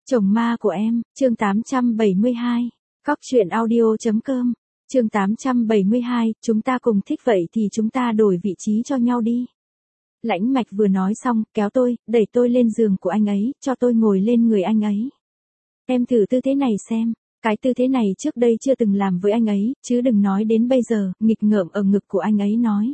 Chồng ma của em, chương 872. Cóc truyện audio.com. Chương 872, chúng ta cùng thích vậy thì chúng ta đổi vị trí cho nhau đi. Lãnh Mạch vừa nói xong, kéo tôi, đẩy tôi lên giường của anh ấy, cho tôi ngồi lên người anh ấy. Em thử tư thế này xem, cái tư thế này trước đây chưa từng làm với anh ấy, chứ đừng nói đến bây giờ, nghịch ngợm ở ngực của anh ấy nói.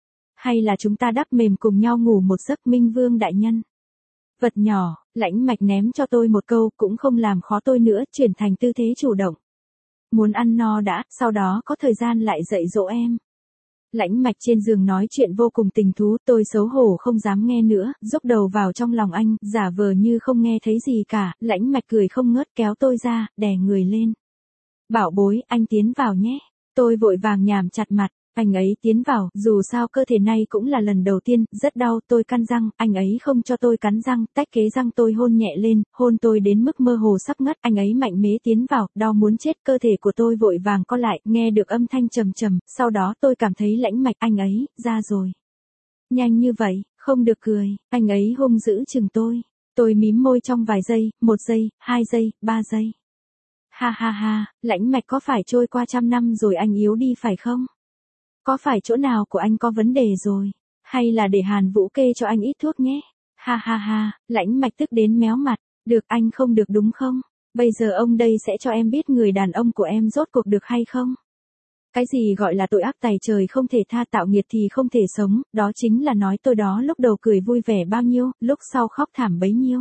Hay là chúng ta đắp mềm cùng nhau ngủ một giấc, Minh Vương đại nhân. Vật nhỏ, Lãnh Mạch ném cho tôi một câu, cũng không làm khó tôi nữa, chuyển thành tư thế chủ động. Muốn ăn no đã, sau đó có thời gian lại dạy dỗ em. Lãnh Mạch trên giường nói chuyện vô cùng tình thú, tôi xấu hổ không dám nghe nữa, dốc đầu vào trong lòng anh, giả vờ như không nghe thấy gì cả. Lãnh Mạch cười không ngớt, kéo tôi ra, đè người lên. Bảo bối, anh tiến vào nhé. Tôi vội vàng nhảm chặt mặt. Anh ấy tiến vào, dù sao cơ thể này cũng là lần đầu tiên, rất đau, tôi căn răng, anh ấy không cho tôi cắn răng, tách kế răng tôi hôn nhẹ lên, hôn tôi đến mức mơ hồ sắp ngất, anh ấy mạnh mẽ tiến vào, đau muốn chết, cơ thể của tôi vội vàng co lại, nghe được âm thanh trầm trầm, sau đó tôi cảm thấy Lãnh Mạch, anh ấy, ra rồi. Nhanh như vậy, không được cười, anh ấy hung dữ chừng tôi mím môi trong vài giây, 1 giây, 2 giây, 3 giây. Ha ha ha, Lãnh Mạch có phải trôi qua 100 năm rồi anh yếu đi phải không? Có phải chỗ nào của anh có vấn đề rồi? Hay là để Hàn Vũ kê cho anh ít thuốc nhé? Ha ha ha, Lãnh Mạch tức đến méo mặt. Được, anh không được đúng không? Bây giờ ông đây sẽ cho em biết người đàn ông của em rốt cuộc được hay không? Cái gì gọi là tội ác tày trời không thể tha, tạo nghiệt thì không thể sống, đó chính là nói tôi đó, lúc đầu cười vui vẻ bao nhiêu, lúc sau khóc thảm bấy nhiêu.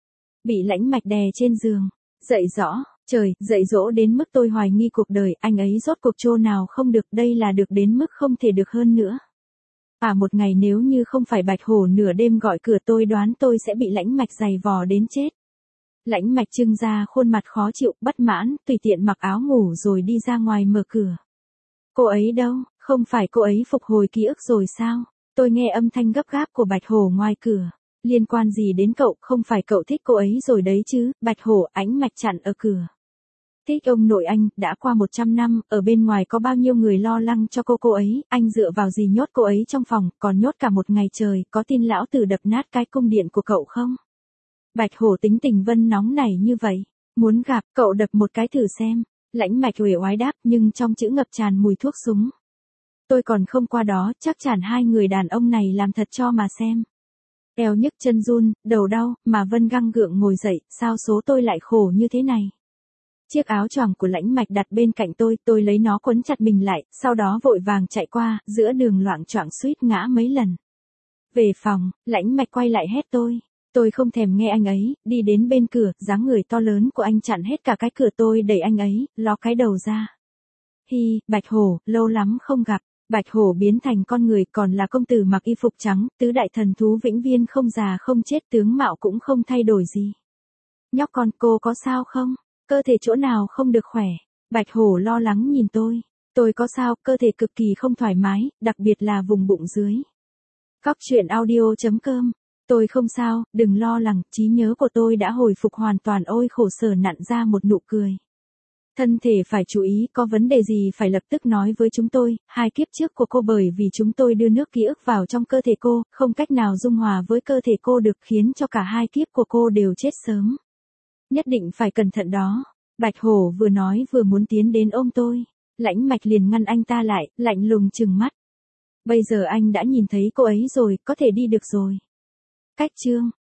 Bị Lãnh Mạch đè trên giường, dạy rõ. Trời, dạy dỗ đến mức tôi hoài nghi cuộc đời, anh ấy rốt cuộc chỗ nào không được, đây là được đến mức không thể được hơn nữa. Một ngày nếu như không phải Bạch Hổ nửa đêm gọi cửa, tôi đoán tôi sẽ bị Lãnh Mạch giày vò đến chết. Lãnh Mạch trưng ra khuôn mặt khó chịu, bất mãn, tùy tiện mặc áo ngủ rồi đi ra ngoài mở cửa. Cô ấy đâu, không phải cô ấy phục hồi ký ức rồi sao? Tôi nghe âm thanh gấp gáp của Bạch Hổ ngoài cửa. Liên quan gì đến cậu, không phải cậu thích cô ấy rồi đấy chứ? Bạch Hổ, Ánh Mạch chặn ở cửa. Thích ông nội anh, đã qua 100 năm, ở bên ngoài có bao nhiêu người lo lắng cho cô ấy, anh dựa vào gì nhốt cô ấy trong phòng, còn nhốt cả một ngày trời, có tin lão tử đập nát cái cung điện của cậu không? Bạch Hổ tính tình Vân nóng này như vậy, muốn gặp, cậu đập một cái thử xem. Lãnh Mạch uể oái đáp, nhưng trong chữ ngập tràn mùi thuốc súng. Tôi còn không qua đó, chắc chắn hai người đàn ông này làm thật cho mà xem. Eo nhức chân run, đầu đau, mà Vân găng gượng ngồi dậy, sao số tôi lại khổ như thế này? Chiếc áo choàng của Lãnh Mạch đặt bên cạnh tôi lấy nó quấn chặt mình lại, sau đó vội vàng chạy qua, giữa đường loạng choạng suýt ngã mấy lần. Về phòng, Lãnh Mạch quay lại hét tôi không thèm nghe anh ấy, đi đến bên cửa, dáng người to lớn của anh chặn hết cả cái cửa, tôi đẩy anh ấy, ló cái đầu ra. Hi, Bạch Hổ, lâu lắm không gặp. Bạch Hổ biến thành con người, còn là công tử mặc y phục trắng, tứ đại thần thú vĩnh viên không già không chết, tướng mạo cũng không thay đổi gì. Nhóc con, cô có sao không? Cơ thể chỗ nào không được khỏe? Bạch Hổ lo lắng nhìn tôi có sao, cơ thể cực kỳ không thoải mái, đặc biệt là vùng bụng dưới. Cóc truyện audio.com. Tôi không sao, đừng lo lắng, trí nhớ của tôi đã hồi phục hoàn toàn. Ôi khổ sở, nặn ra một nụ cười. Thân thể phải chú ý, có vấn đề gì phải lập tức nói với chúng tôi. 2 kiếp trước của cô bởi vì chúng tôi đưa nước ký ức vào trong cơ thể cô, không cách nào dung hòa với cơ thể cô được, khiến cho cả 2 kiếp của cô đều chết sớm. Nhất định phải cẩn thận đó. Bạch Hổ vừa nói vừa muốn tiến đến ôm tôi. Lãnh Mạch liền ngăn anh ta lại, lạnh lùng trừng mắt. Bây giờ anh đã nhìn thấy cô ấy rồi, có thể đi được rồi. Cách chương